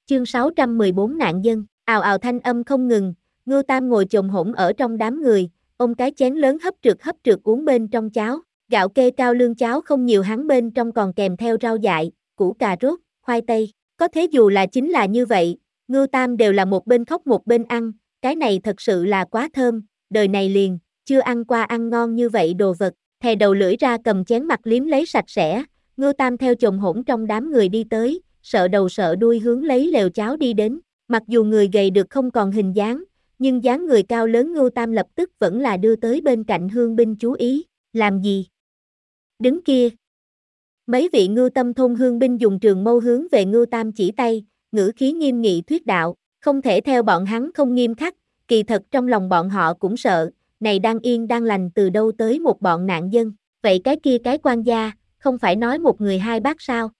Chương 614 nạn dân, ào ào thanh âm không ngừng, Ngưu Tam ngồi chồm hổm ở trong đám người, ôm cái chén lớn hấp trượt uống bên trong cháo, gạo kê cao lương cháo không nhiều hắn bên trong còn kèm theo rau dại, củ cà rốt, khoai tây, có thế dù là chính là như vậy, Ngưu Tam đều là một bên khóc một bên ăn, cái này thật sự là quá thơm, đời này liền, chưa ăn qua ăn ngon như vậy đồ vật, thè đầu lưỡi ra cầm chén mặt liếm lấy sạch sẽ, Ngưu Tam theo chồm hổm trong đám người đi tới, sợ đầu sợ đuôi hướng lấy lều cháo đi đến, mặc dù người gầy được không còn hình dáng, nhưng dáng người cao lớn Ngưu Tam lập tức vẫn là đưa tới bên cạnh hương binh chú ý, làm gì? Đứng kia. Mấy vị Ngưu Tâm thôn hương binh dùng trường mâu hướng về Ngưu Tam chỉ tay, ngữ khí nghiêm nghị thuyết đạo, không thể theo bọn hắn không nghiêm khắc, kỳ thật trong lòng bọn họ cũng sợ, này đang yên đang lành từ đâu tới một bọn nạn dân, vậy cái kia cái quan gia, không phải nói một người hai bát sao?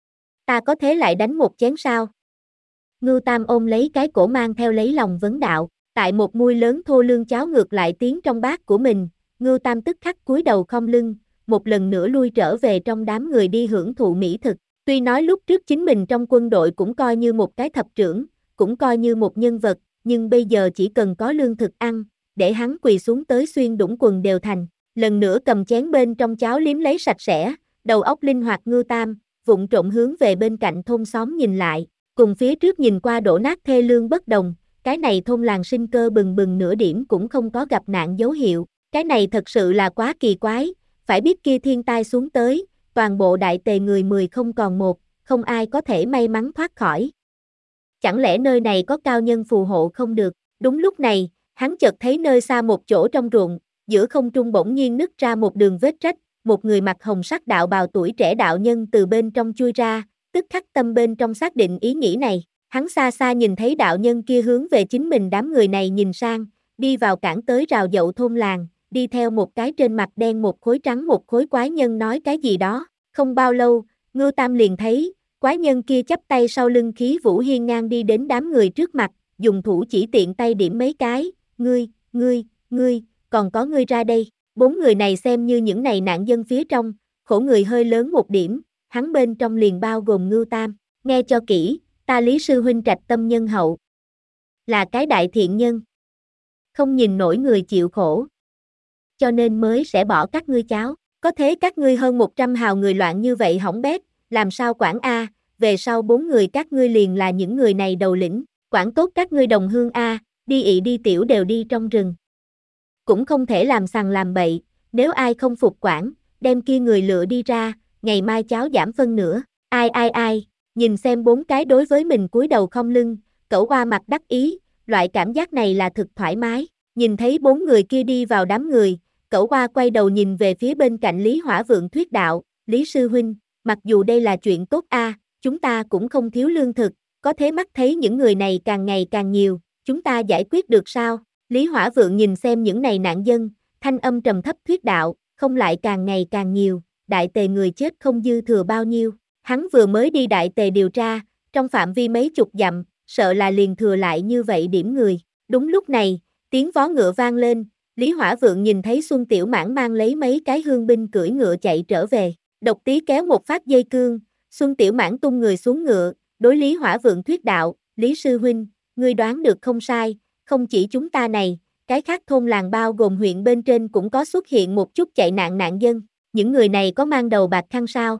Ta có thế lại đánh một chén sao? Ngưu Tam ôm lấy cái cổ mang theo lấy lòng vấn đạo, tại một muôi lớn thô lương cháo ngược lại tiếng trong bát của mình, Ngưu Tam tức khắc cúi đầu khom lưng, một lần nữa lui trở về trong đám người đi hưởng thụ mỹ thực. Tuy nói lúc trước chính mình trong quân đội cũng coi như một cái thập trưởng, cũng coi như một nhân vật, nhưng bây giờ chỉ cần có lương thực ăn, để hắn quỳ xuống tới xuyên đũng quần đều thành. Lần nữa cầm chén bên trong cháo liếm lấy sạch sẽ, đầu óc linh hoạt Ngưu Tam, vụng trộm hướng về bên cạnh thôn xóm nhìn lại, cùng phía trước nhìn qua đổ nát thê lương bất đồng, cái này thôn làng sinh cơ bừng bừng nửa điểm cũng không có gặp nạn dấu hiệu, cái này thật sự là quá kỳ quái, phải biết kia thiên tai xuống tới, toàn bộ đại tề người 10 không còn một, không ai có thể may mắn thoát khỏi. Chẳng lẽ nơi này có cao nhân phù hộ không được, đúng lúc này, hắn chợt thấy nơi xa một chỗ trong ruộng, giữa không trung bỗng nhiên nứt ra một đường vết rách, một người mặc hồng sắc đạo bào tuổi trẻ đạo nhân từ bên trong chui ra, tức khắc tâm bên trong xác định ý nghĩ này, hắn xa xa nhìn thấy đạo nhân kia hướng về chính mình đám người này nhìn sang, đi vào cản tới rào dậu thôn làng, đi theo một cái trên mặt đen một khối trắng một khối quái nhân nói cái gì đó, không bao lâu, Ngưu Tam liền thấy, quái nhân kia chắp tay sau lưng khí vũ hiên ngang đi đến đám người trước mặt, dùng thủ chỉ tiện tay điểm mấy cái, ngươi, còn có ngươi ra đây, bốn người này xem như những này nạn dân phía trong, khổ người hơi lớn một điểm, hắn bên trong liền bao gồm Ngưu Tam, nghe cho kỹ, ta Lý sư huynh trạch tâm nhân hậu, là cái đại thiện nhân, không nhìn nổi người chịu khổ, cho nên mới sẽ bỏ các ngươi cháo, có thế các ngươi hơn 100 hào người loạn như vậy hỏng bét, làm sao quản a, về sau 4 người các ngươi liền là những người này đầu lĩnh, quản tốt các ngươi đồng hương a, đi ị đi tiểu đều đi trong rừng. Cũng không thể làm sằng làm bậy, nếu ai không phục quản, đem kia người lựa đi ra, ngày mai cháo giảm phân nữa, ai, nhìn xem 4 cái đối với mình cúi đầu khom lưng, cẩu oa mặt đắc ý, loại cảm giác này là thực thoải mái, nhìn thấy 4 người kia đi vào đám người, cẩu oa quay đầu nhìn về phía bên cạnh Lý Hỏa Vượng thuyết đạo, Lý sư huynh, mặc dù đây là chuyện tốt a, chúng ta cũng không thiếu lương thực, có thế mắt thấy những người này càng ngày càng nhiều, chúng ta giải quyết được sao? Lý Hỏa Vượng nhìn xem những này nạn dân, thanh âm trầm thấp thuyết đạo, không lại càng ngày càng nhiều, đại tề người chết không dư thừa bao nhiêu. Hắn vừa mới đi đại tề điều tra, trong phạm vi mấy chục dặm, sợ là liền thừa lại như vậy điểm người. Đúng lúc này, tiếng vó ngựa vang lên, Lý Hỏa Vượng nhìn thấy Xuân Tiểu Mãn mang lấy mấy cái hương binh cưỡi ngựa chạy trở về. Độc Tý kéo một phát dây cương, Xuân Tiểu Mãn tung người xuống ngựa, đối Lý Hỏa Vượng thuyết đạo, Lý sư huynh, ngươi đoán được không sai, không chỉ chúng ta này, cái khác thôn làng bao gồm huyện bên trên cũng có xuất hiện một chút chạy nạn nạn dân, những người này có mang đầu bạc khăn sao?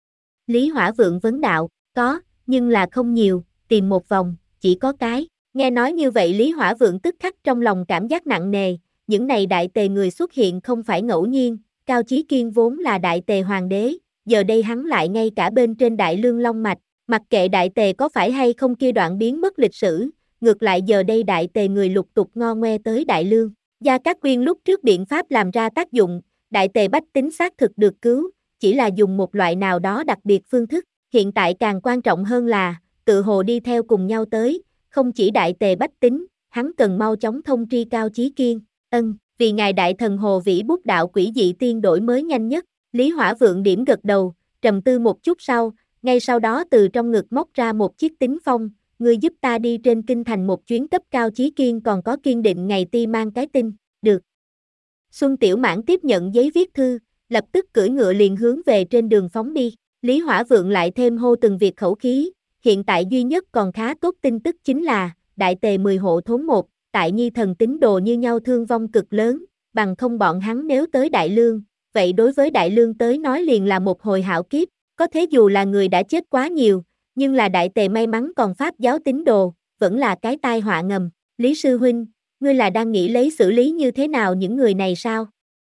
Lý Hỏa Vượng vấn đạo, có, nhưng là không nhiều, tìm một vòng, chỉ có cái. Nghe nói như vậy Lý Hỏa Vượng tức khắc trong lòng cảm giác nặng nề, những này đại tề người xuất hiện không phải ngẫu nhiên, Cao Chí Kiên vốn là đại tề hoàng đế, giờ đây hắn lại ngay cả bên trên đại lương long mạch, mặc kệ đại tề có phải hay không kia đoạn biến mất lịch sử, ngược lại giờ đây đại tề người lục tục ngo ngoe tới đại lương. Gia Cát Quyên lúc trước biện pháp làm ra tác dụng, đại tề bách tính xác thực được cứu, chỉ là dùng một loại nào đó đặc biệt phương thức, hiện tại càng quan trọng hơn là, tự hồ đi theo cùng nhau tới, không chỉ đại tề bách tính, hắn cần mau chóng thông tri Cao Chí Kiên, vì ngài đại thần Hồ Vĩ bút đạo quỷ dị tiên đổi mới nhanh nhất, Lý Hỏa Vượng điểm gật đầu, trầm tư một chút sau, ngay sau đó từ trong ngực móc ra một chiếc tín phong, ngươi giúp ta đi trên kinh thành một chuyến cấp Cao Chí Kiên còn có kiên định ngày ti mang cái tin, được. Xuân Tiểu Mãn tiếp nhận giấy viết thư, lập tức cưỡi ngựa liền hướng về trên đường phóng đi, Lý Hỏa Vượng lại thêm hô từng việc khẩu khí, hiện tại duy nhất còn khá tốt tin tức chính là, đại tề 10 hộ thốn một, tại nhi thần tín đồ như nhau thương vong cực lớn, bằng không bọn hắn nếu tới Đại Lương, vậy đối với Đại Lương tới nói liền là một hồi hạo kiếp, có thế dù là người đã chết quá nhiều, nhưng là đại tề may mắn còn Pháp giáo tín đồ, vẫn là cái tai họa ngầm. Lý sư huynh, ngươi là đang nghĩ lấy xử lý như thế nào những người này sao?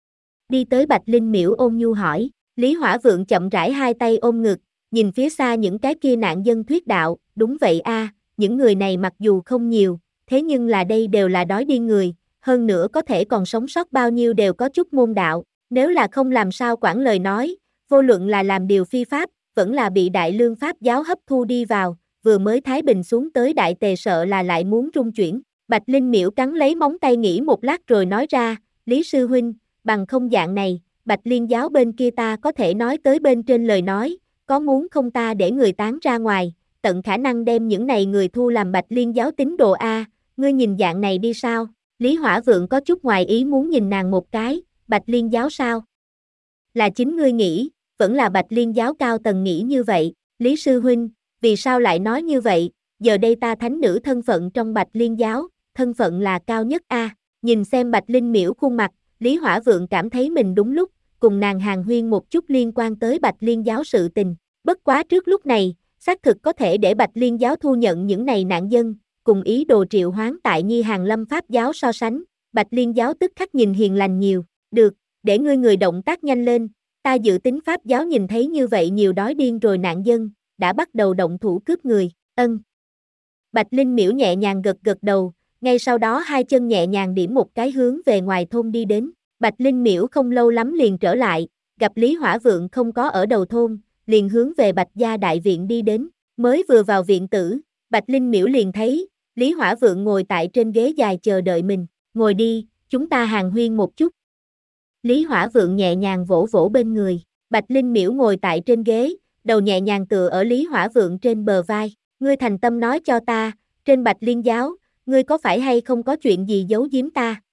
Đi tới Bạch Linh Miễu ôn nhu hỏi, Lý Hỏa Vượng chậm rãi hai tay ôm ngực, nhìn phía xa những cái kia nạn dân thuyết đạo, đúng vậy a, những người này mặc dù không nhiều, thế nhưng là đây đều là đói điên người, hơn nữa có thể còn sống sót bao nhiêu đều có chút môn đạo, nếu là không làm sao quản lời nói, vô luận là làm điều phi pháp, vẫn là bị Đại Lương Pháp giáo hấp thu đi vào, vừa mới thái bình xuống tới đại tề sợ là lại muốn rung chuyển. Bạch Linh Miễu cắn lấy móng tay nghĩ một lát rồi nói ra, Lý sư huynh, bằng không dạng này, Bạch Liên giáo bên kia ta có thể nói tới bên trên lời nói, có muốn không ta để người tán ra ngoài, tận khả năng đem những này người thu làm Bạch Liên giáo tín đồ a, ngươi nhìn dạng này đi sao? Lý Hỏa Vượng có chút ngoài ý muốn nhìn nàng một cái, Bạch Liên giáo sao? Là chính ngươi nghĩ, vẫn là Bạch Liên giáo cao tầng nghĩ như vậy, Lý sư huynh, vì sao lại nói như vậy, giờ đây ta thánh nữ thân phận trong Bạch Liên giáo, thân phận là cao nhất a. Nhìn xem Bạch Linh Miễu khuôn mặt, Lý Hỏa Vượng cảm thấy mình đúng lúc, cùng nàng hàn huyên một chút liên quan tới Bạch Liên giáo sự tình, bất quá trước lúc này, xác thực có thể để Bạch Liên giáo thu nhận những này nạn dân, cùng ý đồ triệu hoán tại Nhi Hàng Lâm Pháp giáo so sánh, Bạch Liên giáo tức khắc nhìn hiền lành nhiều, được, để ngươi người động tác nhanh lên, ta dự tính Pháp giáo nhìn thấy như vậy nhiều đói điên rồi nạn dân, đã bắt đầu động thủ cướp người, ân. Bạch Linh Miễu nhẹ nhàng gật gật đầu, ngay sau đó hai chân nhẹ nhàng điểm một cái hướng về ngoài thôn đi đến, Bạch Linh Miễu không lâu lắm liền trở lại, gặp Lý Hỏa Vượng không có ở đầu thôn, liền hướng về Bạch gia đại viện đi đến, mới vừa vào viện tử, Bạch Linh Miễu liền thấy, Lý Hỏa Vượng ngồi tại trên ghế dài chờ đợi mình, ngồi đi, chúng ta hàn huyên một chút. Lý Hỏa Vượng nhẹ nhàng vỗ vỗ bên người, Bạch Linh Miễu ngồi tại trên ghế, đầu nhẹ nhàng tựa ở Lý Hỏa Vượng trên bờ vai, ngươi thành tâm nói cho ta, trên Bạch Liên giáo, ngươi có phải hay không có chuyện gì giấu giếm ta,